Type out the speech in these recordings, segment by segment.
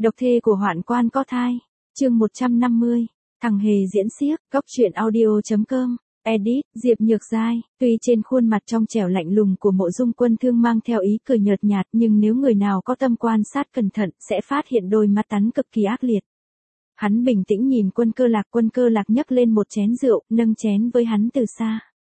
Độc thê của hoạn quan có thai. Chương 150. Thằng hề diễn xiếc. Góc truyện audio.com. Edit. Diệp Nhược Giai. Tuy trên khuôn mặt trong trẻo lạnh lùng của Mộ Dung Quân Thương mang theo ý cười nhợt nhạt, nhưng nếu người nào có tâm quan sát cẩn thận sẽ phát hiện đôi mắt hắn cực kỳ ác liệt. Hắn bình tĩnh nhìn Quân Cơ Lạc nhấc lên một chén rượu, nâng chén với hắn từ xa.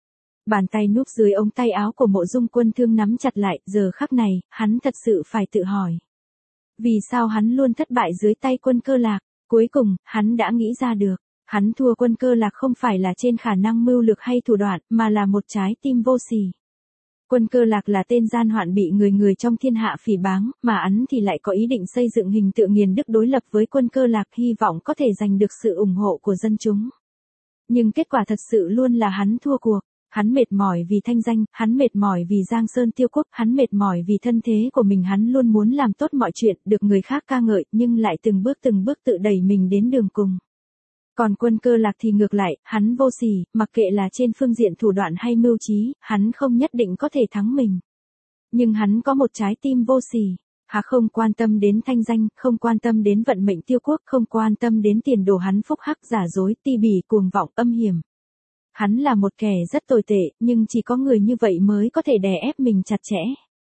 Bàn tay núp dưới ống tay áo của Mộ Dung Quân Thương nắm chặt lại, giờ khắc này, hắn thật sự phải tự hỏi. Vì sao hắn luôn thất bại dưới tay Quân Cơ Lạc? Cuối cùng, hắn đã nghĩ ra được. Hắn thua Quân Cơ Lạc không phải là trên khả năng mưu lược hay thủ đoạn, mà là một trái tim vô sỉ. Quân Cơ Lạc là tên gian hoạn bị người trong thiên hạ phỉ báng, mà hắn thì lại có ý định xây dựng hình tượng nghiền đức đối lập với Quân Cơ Lạc, hy vọng có thể giành được sự ủng hộ của dân chúng. Nhưng kết quả thật sự luôn là hắn thua cuộc. Hắn mệt mỏi vì thanh danh, hắn mệt mỏi vì Giang Sơn Tiêu Quốc, hắn mệt mỏi vì thân thế của mình, hắn luôn muốn làm tốt mọi chuyện, được người khác ca ngợi, nhưng lại từng bước tự đẩy mình đến đường cùng. Còn Quân Cơ Lạc thì ngược lại, hắn vô sỉ, mặc kệ là trên phương diện thủ đoạn hay mưu trí, hắn không nhất định có thể thắng mình. Nhưng hắn có một trái tim vô sỉ. Hắn không quan tâm đến thanh danh, không quan tâm đến vận mệnh Tiêu Quốc, không quan tâm đến tiền đồ, hắn phúc hắc giả dối, ti bỉ, cuồng vọng, âm hiểm. Hắn là một kẻ rất tồi tệ, nhưng chỉ có người như vậy mới có thể đè ép mình chặt chẽ.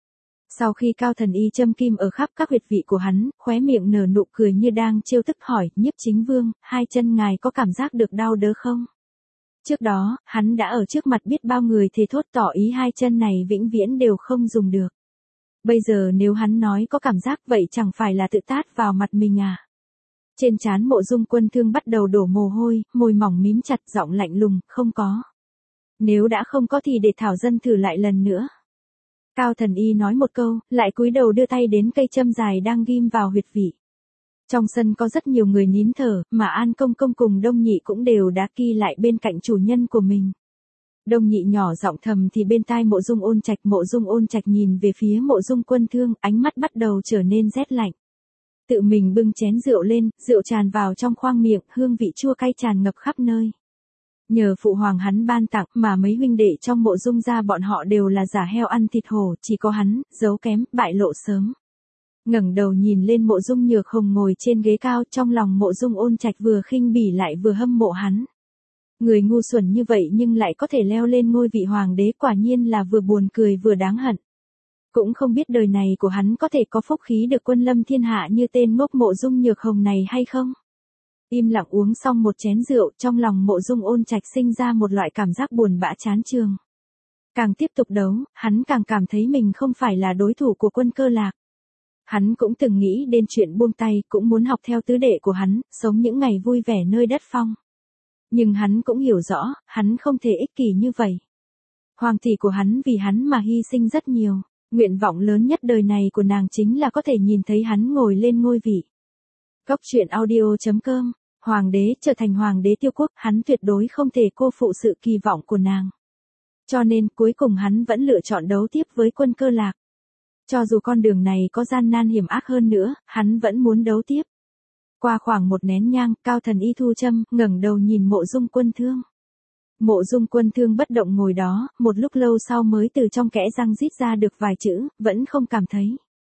Sau khi Cao Thần Y châm kim ở khắp các huyệt vị của hắn, khóe miệng nở nụ cười như đang trêu tức hỏi, Nhiếp Chính Vương, hai chân ngài có cảm giác được đau đớn không? Trước đó, hắn đã ở trước mặt biết bao người thề thốt tỏ ý hai chân này vĩnh viễn đều không dùng được. Bây giờ nếu hắn nói có cảm giác vậy chẳng phải là tự tát vào mặt mình à? Trên trán Mộ Dung Quân Thương bắt đầu đổ mồ hôi, môi mỏng mím chặt, giọng lạnh lùng, không có. Nếu đã không có thì để Thảo Dân thử lại lần nữa. Cao Thần Y nói một câu, lại cúi đầu đưa tay đến cây châm dài đang ghim vào huyệt vị. Trong sân có rất nhiều người nín thở, mà An Công Công cùng Đông Nhị cũng đều đã ki lại bên cạnh chủ nhân của mình. Đông Nhị nhỏ giọng thầm thì bên tai Mộ Dung Ôn Trạch nhìn về phía Mộ Dung Quân Thương, ánh mắt bắt đầu trở nên rét lạnh. Tự mình bưng chén rượu lên, rượu tràn vào trong khoang miệng, hương vị chua cay tràn ngập khắp nơi. Nhờ phụ hoàng hắn ban tặng mà mấy huynh đệ trong Mộ Dung gia bọn họ đều là giả heo ăn thịt hổ, chỉ có hắn, giấu kém, bại lộ sớm. Ngẩng đầu nhìn lên Mộ Dung Nhược Hồng ngồi trên ghế cao, trong lòng Mộ Dung Ôn Trạch vừa khinh bỉ lại vừa hâm mộ hắn. Người ngu xuẩn như vậy nhưng lại có thể leo lên ngôi vị hoàng đế, quả nhiên là vừa buồn cười vừa đáng hận. Cũng không biết đời này của hắn có thể có phúc khí được quân lâm thiên hạ như tên ngốc Mộ Dung Nhược Hồng này hay không? Im lặng uống xong một chén rượu, trong lòng Mộ Dung Ôn Trạch sinh ra một loại cảm giác buồn bã chán chường. Càng tiếp tục đấu, hắn càng cảm thấy mình không phải là đối thủ của Quân Cơ Lạc. Hắn cũng từng nghĩ đến chuyện buông tay, cũng muốn học theo tứ đệ của hắn, sống những ngày vui vẻ nơi đất phong. Nhưng hắn cũng hiểu rõ, hắn không thể ích kỷ như vậy. Hoàng tỷ của hắn vì hắn mà hy sinh rất nhiều. Nguyện vọng lớn nhất đời này của nàng chính là có thể nhìn thấy hắn ngồi lên ngôi vị. Góc truyện audio.com. Hoàng đế trở thành hoàng đế Tiêu Quốc, hắn tuyệt đối không thể cô phụ sự kỳ vọng của nàng. Cho nên cuối cùng hắn vẫn lựa chọn đấu tiếp với Quân Cơ Lạc. Cho dù con đường này có gian nan hiểm ác hơn nữa, hắn vẫn muốn đấu tiếp. Qua khoảng một nén nhang, Cao Thần Y thu châm, ngẩng đầu nhìn Mộ Dung Quân Thương. Mộ Dung Quân Thương bất động ngồi đó, một lúc lâu sau mới từ trong kẽ răng rít ra được vài chữ, vẫn không cảm thấy.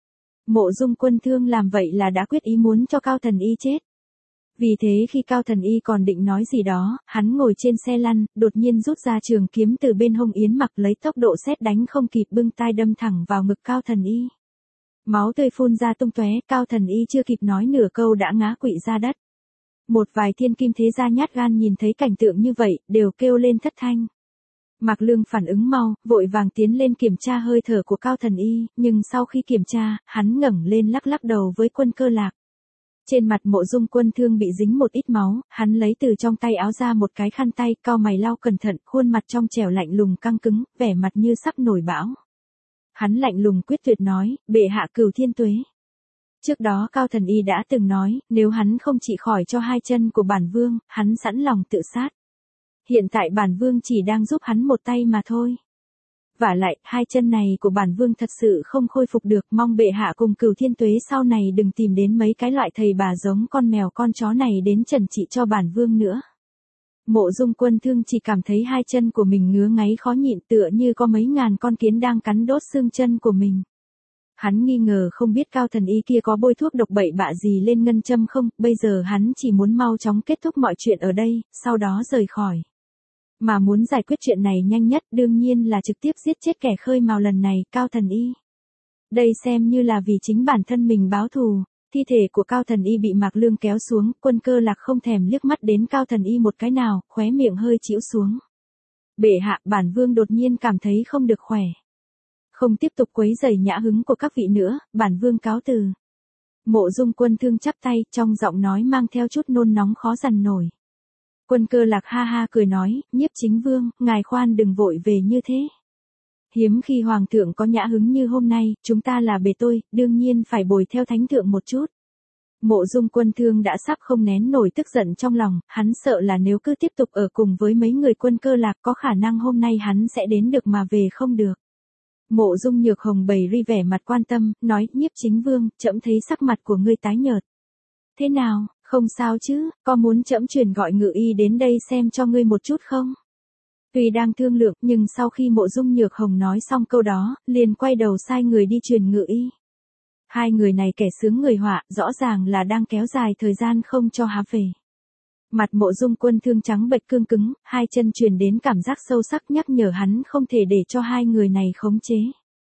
Mộ Dung Quân Thương làm vậy là đã quyết ý muốn cho Cao Thần Y chết. Vì thế khi Cao Thần Y còn định nói gì đó, hắn ngồi trên xe lăn, đột nhiên rút ra trường kiếm từ bên hông yến mặc, lấy tốc độ sét đánh không kịp bưng tai đâm thẳng vào ngực Cao Thần Y. Máu tươi phun ra tung tóe, Cao Thần Y chưa kịp nói nửa câu đã ngã quỵ ra đất. Một vài thiên kim thế gia nhát gan nhìn thấy cảnh tượng như vậy, đều kêu lên thất thanh. Mạc Lương phản ứng mau, vội vàng tiến lên kiểm tra hơi thở của Cao Thần Y, nhưng sau khi kiểm tra, hắn ngẩng lên lắc đầu với Quân Cơ Lạc. Trên mặt Mộ Dung Quân Thương bị dính một ít máu, hắn lấy từ trong tay áo ra một cái khăn tay, cau mày lau cẩn thận, khuôn mặt trong trẻo lạnh lùng căng cứng, vẻ mặt như sắp nổi bão. Hắn lạnh lùng quyết tuyệt nói, bệ hạ cửu thiên tuế. Trước đó Cao Thần Y đã từng nói, nếu hắn không trị khỏi cho hai chân của bản vương, hắn sẵn lòng tự sát. Hiện tại bản vương chỉ đang giúp hắn một tay mà thôi. Vả lại, hai chân này của bản vương thật sự không khôi phục được, mong bệ hạ cùng cửu thiên tuế sau này đừng tìm đến mấy cái loại thầy bà giống con mèo con chó này đến trần trị cho bản vương nữa. Mộ Dung Quân Thương chỉ cảm thấy hai chân của mình ngứa ngáy khó nhịn, tựa như có mấy ngàn con kiến đang cắn đốt xương chân của mình. Hắn nghi ngờ không biết Cao Thần Y kia có bôi thuốc độc bậy bạ gì lên ngân châm không, bây giờ hắn chỉ muốn mau chóng kết thúc mọi chuyện ở đây, sau đó rời khỏi. Mà muốn giải quyết chuyện này nhanh nhất đương nhiên là trực tiếp giết chết kẻ khơi mào lần này, Cao Thần Y. Đây xem như là vì chính bản thân mình báo thù. Thi thể của Cao Thần Y bị Mạc Lương kéo xuống, Quân Cơ Lạc không thèm liếc mắt đến Cao Thần Y một cái nào, khóe miệng hơi chĩu xuống. Bệ hạ, bản vương đột nhiên cảm thấy không được khỏe. Không tiếp tục quấy rầy nhã hứng của các vị nữa, bản vương cáo từ. Mộ Dung Quân Thương chắp tay, trong giọng nói mang theo chút nôn nóng khó dằn nổi. Quân Cơ Lạc ha ha cười nói, Nhiếp Chính Vương, ngài khoan đừng vội về như thế. Hiếm khi hoàng thượng có nhã hứng như hôm nay, chúng ta là bề tôi, đương nhiên phải bồi theo thánh thượng một chút. Mộ Dung Quân Thương đã sắp không nén nổi tức giận trong lòng, hắn sợ là nếu cứ tiếp tục ở cùng với mấy người Quân Cơ Lạc có khả năng hôm nay hắn sẽ đến được mà về không được. Mộ Dung Nhược Hồng bày ri vẻ mặt quan tâm, nói, Nhiếp Chính Vương, trẫm thấy sắc mặt của ngươi tái nhợt. Thế nào, không sao chứ, có muốn trẫm truyền gọi ngự y đến đây xem cho ngươi một chút không? Tuy đang thương lượng, nhưng sau khi Mộ Dung Nhược Hồng nói xong câu đó, liền quay đầu sai người đi truyền ngự y. Hai người này kẻ sướng người họa, rõ ràng là đang kéo dài thời gian không cho há về. Mặt Mộ Dung Quân Thương trắng bệch cương cứng, hai chân truyền đến cảm giác sâu sắc nhắc nhở hắn không thể để cho hai người này khống chế.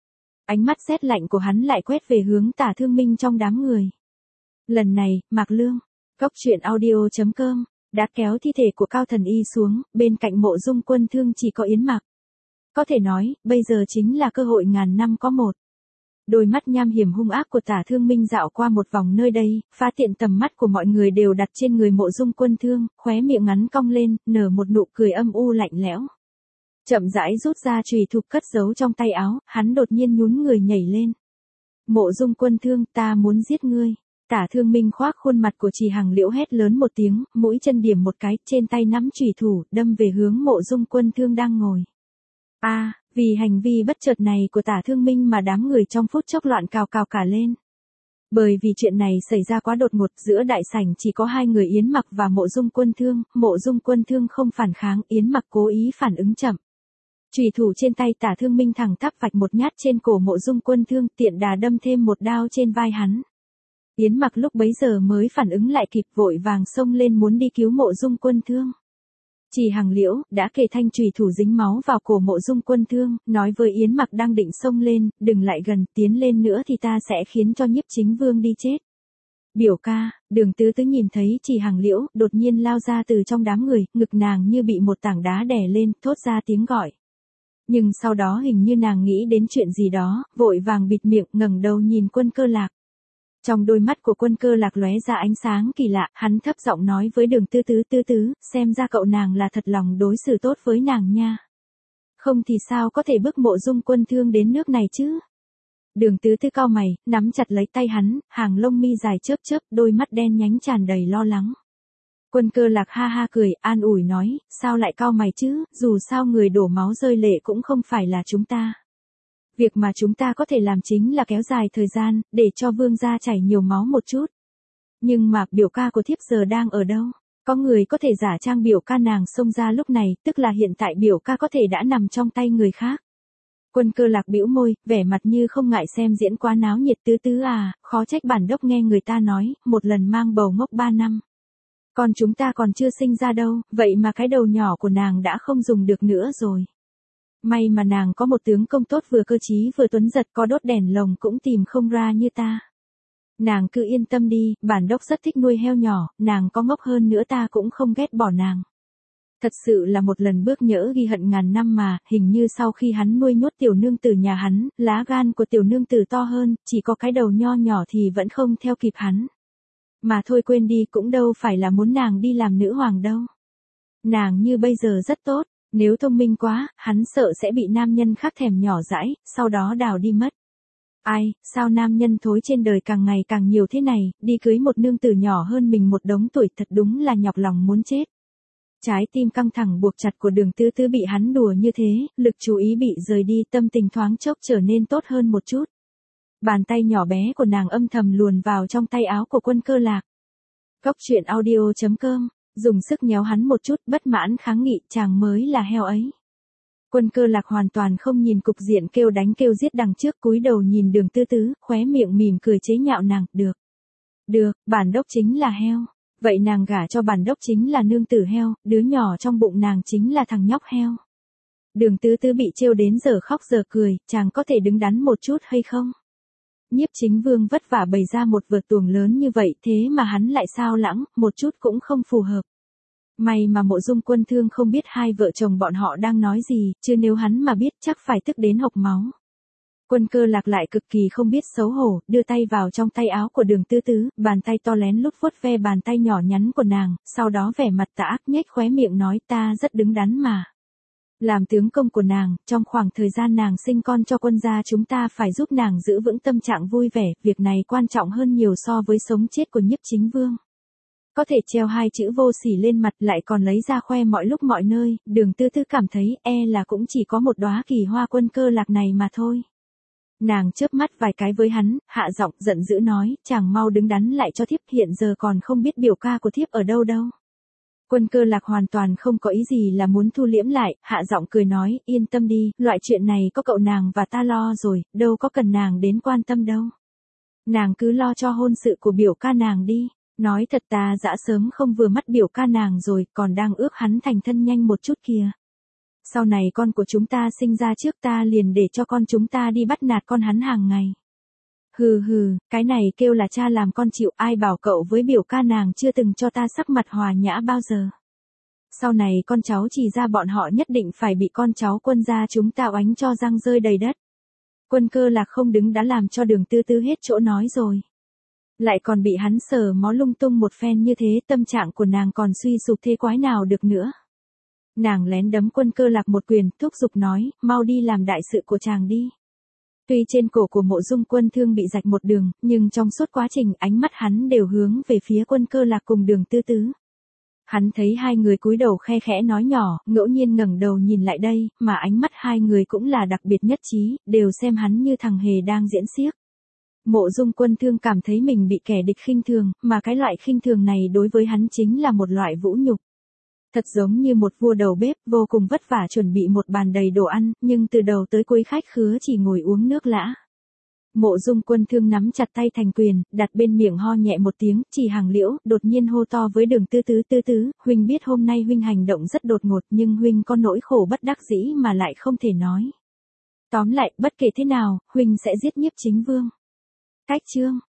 Ánh mắt rét lạnh của hắn lại quét về hướng Tả Thương Minh trong đám người. Lần này, Mạc Lương, Cốc Truyện Audio.com, đã kéo thi thể của Cao Thần Y xuống, bên cạnh Mộ Dung Quân Thương chỉ có Yến Mặc. Có thể nói, bây giờ chính là cơ hội ngàn năm có một. Đôi mắt nham hiểm hung ác của Tả Thương Minh dạo qua một vòng nơi đây, phá tiện tầm mắt của mọi người đều đặt trên người Mộ Dung Quân Thương, khóe miệng ngắn cong lên, nở một nụ cười âm u lạnh lẽo. Chậm rãi rút ra chùy thủ cất giấu trong tay áo, hắn đột nhiên nhún người nhảy lên. Mộ Dung Quân Thương, ta muốn giết ngươi. Tả Thương Minh khoác khuôn mặt của Trì Hằng Liễu hét lớn một tiếng, mũi chân điểm một cái, trên tay nắm chùy thủ, đâm về hướng Mộ Dung Quân Thương đang ngồi. Vì hành vi bất chợt này của Tả Thương Minh mà đám người trong phút chốc loạn cào cào cả lên. Bởi vì chuyện này xảy ra quá đột ngột, giữa đại sảnh chỉ có hai người Yến Mặc và Mộ Dung Quân Thương, Mộ Dung Quân Thương không phản kháng, Yến Mặc cố ý phản ứng chậm. Chùy thủ trên tay Tả Thương Minh thẳng tắp vạch một nhát trên cổ Mộ Dung Quân Thương, tiện đà đâm thêm một đao trên vai hắn. Yến Mặc lúc bấy giờ mới phản ứng lại kịp, vội vàng xông lên muốn đi cứu Mộ Dung Quân Thương. Trì Hằng Liễu đã kề thanh chùy thủ dính máu vào cổ Mộ Dung Quân Thương, nói với Yến Mặc đang định xông lên, đừng lại gần, tiến lên nữa thì ta sẽ khiến cho Nhiếp Chính Vương đi chết. Biểu ca, Đường Tứ Tứ nhìn thấy Trì Hằng Liễu đột nhiên lao ra từ trong đám người, ngực nàng như bị một tảng đá đè lên, thốt ra tiếng gọi. Nhưng sau đó hình như nàng nghĩ đến chuyện gì đó, vội vàng bịt miệng, ngẩng đầu nhìn Quân Cơ Lạc. Trong đôi mắt của Quân Cơ Lạc lóe ra ánh sáng kỳ lạ, hắn thấp giọng nói với Đường Tứ Tứ, Tứ Tứ, xem ra cậu nàng là thật lòng đối xử tốt với nàng nha. Không thì sao có thể bức Mộ Dung Quân Thương đến nước này chứ? Đường Tứ Tứ cau mày, nắm chặt lấy tay hắn, hàng lông mi dài chớp chớp, đôi mắt đen nhánh tràn đầy lo lắng. Quân Cơ Lạc ha ha cười, an ủi nói, sao lại cau mày chứ, dù sao người đổ máu rơi lệ cũng không phải là chúng ta. Việc mà chúng ta có thể làm chính là kéo dài thời gian, để cho vương gia chảy nhiều máu một chút. Nhưng mà, biểu ca của thiếp giờ đang ở đâu? Có người có thể giả trang biểu ca nàng xông ra lúc này, tức là hiện tại biểu ca có thể đã nằm trong tay người khác. Quân Cơ Lạc bĩu môi, vẻ mặt như không ngại xem diễn quá náo nhiệt. Tứ Tứ à, khó trách bản đốc nghe người ta nói, một lần mang bầu ngốc 3 năm. Còn chúng ta còn chưa sinh ra đâu, vậy mà cái đầu nhỏ của nàng đã không dùng được nữa rồi. May mà nàng có một tướng công tốt, vừa cơ trí vừa tuấn giật, có đốt đèn lồng cũng tìm không ra như ta. Nàng cứ yên tâm đi, bản đốc rất thích nuôi heo nhỏ, nàng có ngốc hơn nữa ta cũng không ghét bỏ nàng. Thật sự là một lần bước nhỡ ghi hận ngàn năm mà, hình như sau khi hắn nuôi nhốt tiểu nương tử nhà hắn, lá gan của tiểu nương tử to hơn, chỉ có cái đầu nho nhỏ thì vẫn không theo kịp hắn. Mà thôi quên đi, cũng đâu phải là muốn nàng đi làm nữ hoàng đâu. Nàng như bây giờ rất tốt. Nếu thông minh quá, hắn sợ sẽ bị nam nhân khác thèm nhỏ dãi, sau đó đào đi mất. Ai, sao nam nhân thối trên đời càng ngày càng nhiều thế này, đi cưới một nương tử nhỏ hơn mình một đống tuổi, thật đúng là nhọc lòng muốn chết. Trái tim căng thẳng buộc chặt của Đường Tứ Tứ bị hắn đùa như thế, lực chú ý bị rời đi, tâm tình thoáng chốc trở nên tốt hơn một chút. Bàn tay nhỏ bé của nàng âm thầm luồn vào trong tay áo của Quân Cơ Lạc. Cốc Truyện Audio.com, dùng sức nhéo hắn một chút, bất mãn kháng nghị, chàng mới là heo ấy. Quân Cơ Lạc hoàn toàn không nhìn cục diện kêu đánh kêu giết đằng trước, cúi đầu nhìn Đường Tư Tứ, khóe miệng mỉm cười chế nhạo nàng, được, bản đốc chính là heo. Vậy nàng gả cho bản đốc chính là nương tử heo, đứa nhỏ trong bụng nàng chính là thằng nhóc heo. Đường Tư Tứ bị trêu đến giờ khóc giờ cười, chàng có thể đứng đắn một chút hay không? Nhiếp Chính Vương vất vả bày ra một vở tuồng lớn như vậy, thế mà hắn lại sao lãng, một chút cũng không phù hợp. May mà Mộ Dung Quân Thương không biết hai vợ chồng bọn họ đang nói gì, chứ nếu hắn mà biết chắc phải tức đến hộc máu. Quân Cơ Lạc lại cực kỳ không biết xấu hổ, đưa tay vào trong tay áo của Đường Tư Tứ, bàn tay to lén lút vuốt ve bàn tay nhỏ nhắn của nàng, sau đó vẻ mặt tà ác nhếch khóe miệng nói, ta rất đứng đắn mà. Làm tướng công của nàng, trong khoảng thời gian nàng sinh con cho quân gia chúng ta phải giúp nàng giữ vững tâm trạng vui vẻ, việc này quan trọng hơn nhiều so với sống chết của Nhiếp Chính Vương. Có thể treo hai chữ vô sỉ lên mặt lại còn lấy ra khoe mọi lúc mọi nơi, Đường Tư Tứ cảm thấy là cũng chỉ có một đóa kỳ hoa Quân Cơ Lạc này mà thôi. Nàng chớp mắt vài cái với hắn, hạ giọng giận dữ nói, chàng mau đứng đắn lại cho thiếp, hiện giờ còn không biết biểu ca của thiếp ở đâu đâu. Quân Cơ Lạc hoàn toàn không có ý gì là muốn thu liễm lại, hạ giọng cười nói, yên tâm đi, loại chuyện này có cậu nàng và ta lo rồi, đâu có cần nàng đến quan tâm đâu. Nàng cứ lo cho hôn sự của biểu ca nàng đi. Nói thật ta đã sớm không vừa mắt biểu ca nàng rồi, còn đang ước hắn thành thân nhanh một chút kìa. Sau này con của chúng ta sinh ra trước ta liền để cho con chúng ta đi bắt nạt con hắn hàng ngày. Hừ, cái này kêu là cha làm con chịu, ai bảo cậu với biểu ca nàng chưa từng cho ta sắc mặt hòa nhã bao giờ. Sau này con cháu chỉ ra bọn họ nhất định phải bị con cháu quân gia chúng ta oánh cho răng rơi đầy đất. Quân Cơ Lạc không đứng đã làm cho Đường Tư Tứ hết chỗ nói rồi. Lại còn bị hắn sờ mó lung tung một phen như thế, tâm trạng của nàng còn suy sụp thế quái nào được nữa. Nàng lén đấm Quân Cơ Lạc một quyền, thúc giục nói, mau đi làm đại sự của chàng đi. Tuy trên cổ của Mộ Dung Quân Thương bị rạch một đường, nhưng trong suốt quá trình ánh mắt hắn đều hướng về phía Quân Cơ Lạc cùng Đường Tư Tứ. Hắn thấy hai người cúi đầu khe khẽ nói nhỏ, ngẫu nhiên ngẩng đầu nhìn lại đây, mà ánh mắt hai người cũng là đặc biệt nhất trí, đều xem hắn như thằng hề đang diễn xiếc. Mộ Dung Quân Thương cảm thấy mình bị kẻ địch khinh thường, mà cái loại khinh thường này đối với hắn chính là một loại vũ nhục. Thật giống như một vua đầu bếp, vô cùng vất vả chuẩn bị một bàn đầy đồ ăn, nhưng từ đầu tới cuối khách khứa chỉ ngồi uống nước lã. Mộ Dung Quân Thương nắm chặt tay thành quyền, đặt bên miệng ho nhẹ một tiếng, chỉ hàng liễu, đột nhiên hô to với Đường Tư Tứ, huynh biết hôm nay huynh hành động rất đột ngột nhưng huynh có nỗi khổ bất đắc dĩ mà lại không thể nói. Tóm lại, bất kể thế nào, huynh sẽ giết Nhiếp Chính Vương. Cách chương